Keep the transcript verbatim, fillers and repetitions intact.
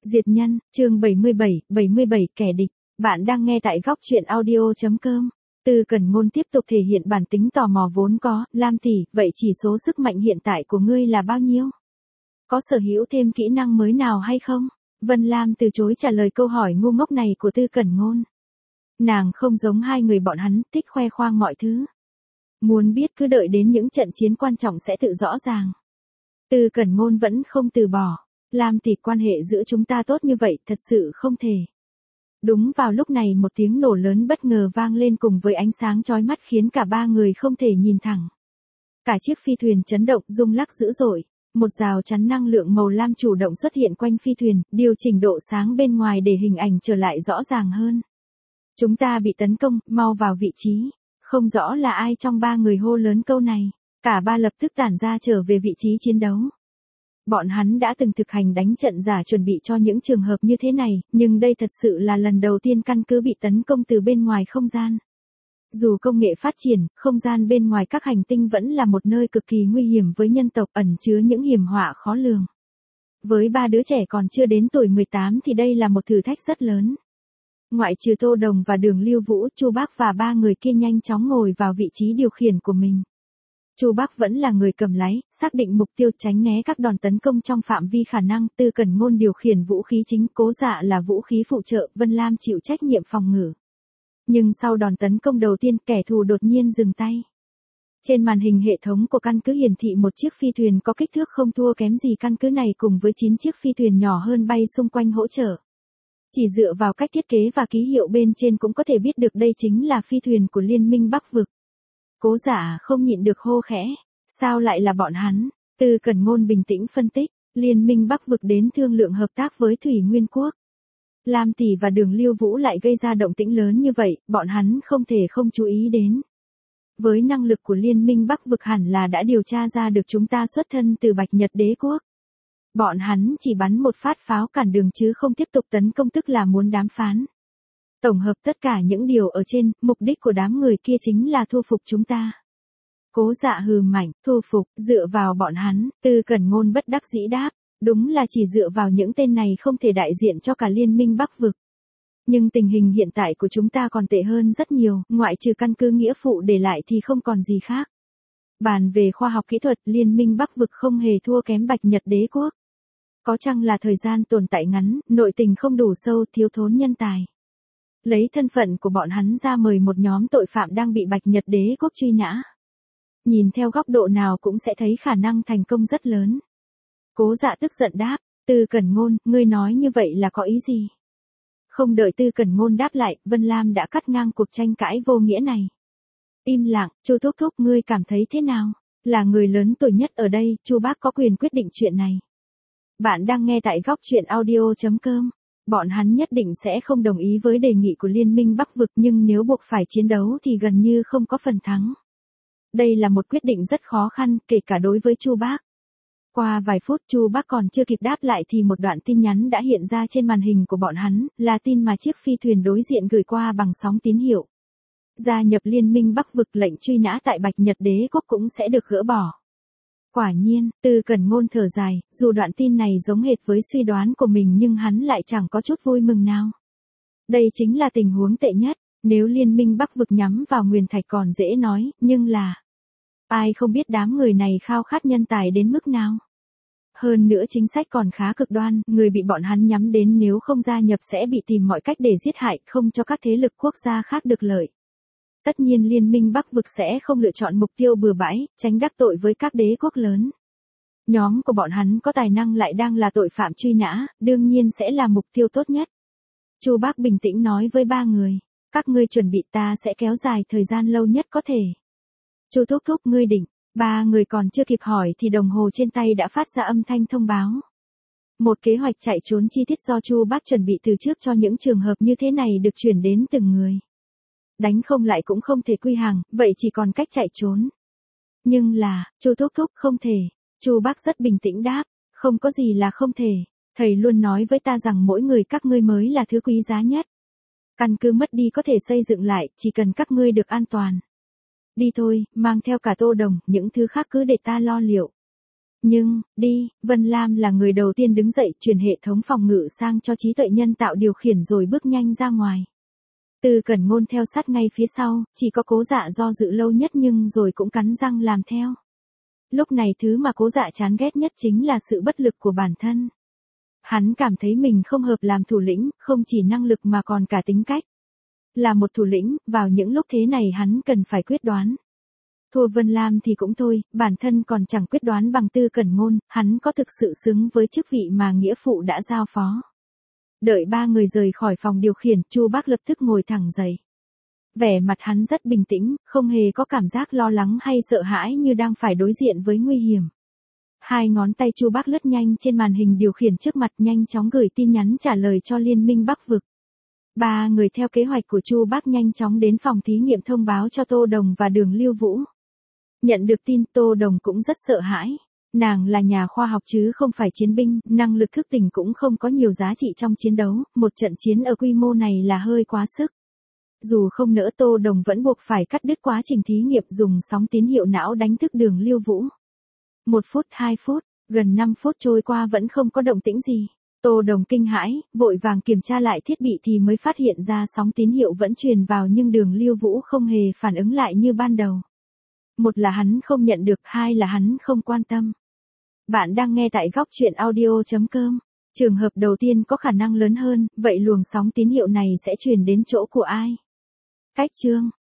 Diệt nhân, chương bảy mươi bảy, bảy mươi bảy kẻ địch. Bạn đang nghe tại góc truyện audio chấm com. Từ Cẩn Ngôn tiếp tục thể hiện bản tính tò mò vốn có, Lam tỷ, vậy chỉ số sức mạnh hiện tại của ngươi là bao nhiêu? Có sở hữu thêm kỹ năng mới nào hay không? Vân Lam từ chối trả lời câu hỏi ngu ngốc này của Tư Cẩn Ngôn. Nàng không giống hai người bọn hắn, thích khoe khoang mọi thứ. Muốn biết cứ đợi đến những trận chiến quan trọng sẽ tự rõ ràng. Tư Cẩn Ngôn vẫn không từ bỏ. Lam tỷ, quan hệ giữa chúng ta tốt như vậy, thật sự không thể. Đúng vào lúc này một tiếng nổ lớn bất ngờ vang lên cùng với ánh sáng chói mắt khiến cả ba người không thể nhìn thẳng. Cả chiếc phi thuyền chấn động, rung lắc dữ dội. Một rào chắn năng lượng màu lam chủ động xuất hiện quanh phi thuyền, điều chỉnh độ sáng bên ngoài để hình ảnh trở lại rõ ràng hơn. Chúng ta bị tấn công, mau vào vị trí. Không rõ là ai trong ba người hô lớn câu này. Cả ba lập tức tản ra trở về vị trí chiến đấu. Bọn hắn đã từng thực hành đánh trận giả chuẩn bị cho những trường hợp như thế này, nhưng đây thật sự là lần đầu tiên căn cứ bị tấn công từ bên ngoài không gian. Dù công nghệ phát triển, không gian bên ngoài các hành tinh vẫn là một nơi cực kỳ nguy hiểm với nhân tộc, ẩn chứa những hiểm họa khó lường. Với ba đứa trẻ còn chưa đến tuổi mười tám thì đây là một thử thách rất lớn. Ngoại trừ Tô Đồng và Đường Lưu Vũ, Chu Bác và ba người kia nhanh chóng ngồi vào vị trí điều khiển của mình. Chu Bác vẫn là người cầm lái, xác định mục tiêu, tránh né các đòn tấn công trong phạm vi khả năng. Tư Cẩn Ngôn điều khiển vũ khí chính, Cố Dạ là vũ khí phụ trợ, Vân Lam chịu trách nhiệm phòng ngự. Nhưng sau đòn tấn công đầu tiên, kẻ thù đột nhiên dừng tay. Trên màn hình hệ thống của căn cứ hiển thị một chiếc phi thuyền có kích thước không thua kém gì căn cứ này cùng với chín chiếc phi thuyền nhỏ hơn bay xung quanh hỗ trợ. Chỉ dựa vào cách thiết kế và ký hiệu bên trên cũng có thể biết được đây chính là phi thuyền của Liên minh Bắc Vực. Cố Dạ không nhịn được hô khẽ, sao lại là bọn hắn? Tư Cẩn Ngôn bình tĩnh phân tích, Liên minh Bắc Vực đến thương lượng hợp tác với Thủy Nguyên Quốc. Lam tỷ và Đường Lưu Vũ lại gây ra động tĩnh lớn như vậy, bọn hắn không thể không chú ý đến. Với năng lực của Liên minh Bắc Vực hẳn là đã điều tra ra được chúng ta xuất thân từ Bạch Nhật Đế Quốc. Bọn hắn chỉ bắn một phát pháo cản đường chứ không tiếp tục tấn công, tức là muốn đàm phán. Tổng hợp tất cả những điều ở trên, mục đích của đám người kia chính là thu phục chúng ta. Cố Dạ hừ mạnh, thu phục, dựa vào bọn hắn. Tư Cẩn Ngôn bất đắc dĩ đáp, đúng là chỉ dựa vào những tên này không thể đại diện cho cả Liên minh Bắc Vực. Nhưng tình hình hiện tại của chúng ta còn tệ hơn rất nhiều, ngoại trừ căn cứ nghĩa phụ để lại thì không còn gì khác. Bàn về khoa học kỹ thuật, Liên minh Bắc Vực không hề thua kém Bạch Nhật Đế Quốc. Có chăng là thời gian tồn tại ngắn, nội tình không đủ sâu, thiếu thốn nhân tài. Lấy thân phận của bọn hắn ra mời một nhóm tội phạm đang bị Bạch Nhật Đế Quốc truy nã. Nhìn theo góc độ nào cũng sẽ thấy khả năng thành công rất lớn. Cố Dạ tức giận đáp, Tư Cẩn Ngôn, ngươi nói như vậy là có ý gì? Không đợi Tư Cẩn Ngôn đáp lại, Vân Lam đã cắt ngang cuộc tranh cãi vô nghĩa này. Im lặng, Chu Thúc Thúc, ngươi cảm thấy thế nào? Là người lớn tuổi nhất ở đây, Chu Bác có quyền quyết định chuyện này. Bạn đang nghe tại góc truyện audio chấm com. Bọn hắn nhất định sẽ không đồng ý với đề nghị của Liên minh Bắc Vực, nhưng nếu buộc phải chiến đấu thì gần như không có phần thắng. Đây là một quyết định rất khó khăn, kể cả đối với Chu Bác. Qua vài phút Chu Bác còn chưa kịp đáp lại thì một đoạn tin nhắn đã hiện ra trên màn hình của bọn hắn, là tin mà chiếc phi thuyền đối diện gửi qua bằng sóng tín hiệu. Gia nhập Liên minh Bắc Vực, lệnh truy nã tại Bạch Nhật Đế Quốc cũng sẽ được gỡ bỏ. Quả nhiên, Tư Cẩn Ngôn thở dài, dù đoạn tin này giống hệt với suy đoán của mình nhưng hắn lại chẳng có chút vui mừng nào. Đây chính là tình huống tệ nhất, nếu Liên minh Bắc Vực nhắm vào Nguyên Thạch còn dễ nói, nhưng là... ai không biết đám người này khao khát nhân tài đến mức nào. Hơn nữa chính sách còn khá cực đoan, người bị bọn hắn nhắm đến nếu không gia nhập sẽ bị tìm mọi cách để giết hại, không cho các thế lực quốc gia khác được lợi. Tất nhiên Liên minh Bắc Vực sẽ không lựa chọn mục tiêu bừa bãi, tránh đắc tội với các đế quốc lớn. Nhóm của bọn hắn có tài năng lại đang là tội phạm truy nã, đương nhiên sẽ là mục tiêu tốt nhất. Chu Bác bình tĩnh nói với ba người, các ngươi chuẩn bị, ta sẽ kéo dài thời gian lâu nhất có thể. Chu Thúc Thúc, ngươi định, ba người còn chưa kịp hỏi thì đồng hồ trên tay đã phát ra âm thanh thông báo. Một kế hoạch chạy trốn chi tiết do Chu Bác chuẩn bị từ trước cho những trường hợp như thế này được chuyển đến từng người. Đánh không lại cũng không thể quy hàng, vậy chỉ còn cách chạy trốn. Nhưng là, Chu Thúc Thúc, không thể. Chu Bác rất bình tĩnh đáp, không có gì là không thể. Thầy luôn nói với ta rằng mỗi người các ngươi mới là thứ quý giá nhất. Căn cứ mất đi có thể xây dựng lại, chỉ cần các ngươi được an toàn. Đi thôi, mang theo cả Tô Đồng, những thứ khác cứ để ta lo liệu. Nhưng, đi, Vân Lam là người đầu tiên đứng dậy chuyển hệ thống phòng ngự sang cho trí tuệ nhân tạo điều khiển rồi bước nhanh ra ngoài. Từ Cẩn Ngôn theo sát ngay phía sau, chỉ có Cố Dạ do dự lâu nhất nhưng rồi cũng cắn răng làm theo. Lúc này thứ mà Cố Dạ chán ghét nhất chính là sự bất lực của bản thân. Hắn cảm thấy mình không hợp làm thủ lĩnh, không chỉ năng lực mà còn cả tính cách. Là một thủ lĩnh, vào những lúc thế này hắn cần phải quyết đoán. Thua Vân Lam thì cũng thôi, bản thân còn chẳng quyết đoán bằng Tư Cẩn Ngôn, hắn có thực sự xứng với chức vị mà nghĩa phụ đã giao phó. Đợi ba người rời khỏi phòng điều khiển, Chu Bác lập tức ngồi thẳng dậy. Vẻ mặt hắn rất bình tĩnh, không hề có cảm giác lo lắng hay sợ hãi như đang phải đối diện với nguy hiểm. Hai ngón tay Chu Bác lướt nhanh trên màn hình điều khiển trước mặt, nhanh chóng gửi tin nhắn trả lời cho Liên minh Bắc Vực. Ba người theo kế hoạch của Chu Bác nhanh chóng đến phòng thí nghiệm thông báo cho Tô Đồng và Đường Lưu Vũ. Nhận được tin, Tô Đồng cũng rất sợ hãi. Nàng là nhà khoa học chứ không phải chiến binh, năng lực thức tỉnh cũng không có nhiều giá trị trong chiến đấu, một trận chiến ở quy mô này là hơi quá sức. Dù không nỡ, Tô Đồng vẫn buộc phải cắt đứt quá trình thí nghiệm dùng sóng tín hiệu não đánh thức Đường Lưu Vũ. Một phút, hai phút, gần năm phút trôi qua vẫn không có động tĩnh gì. Tô Đồng kinh hãi, vội vàng kiểm tra lại thiết bị thì mới phát hiện ra sóng tín hiệu vẫn truyền vào nhưng Đường Lưu Vũ không hề phản ứng lại như ban đầu. Một là hắn không nhận được, hai là hắn không quan tâm. Bạn đang nghe tại góc truyện audio chấm com. Trường hợp đầu tiên có khả năng lớn hơn, vậy luồng sóng tín hiệu này sẽ truyền đến chỗ của ai? Cách chương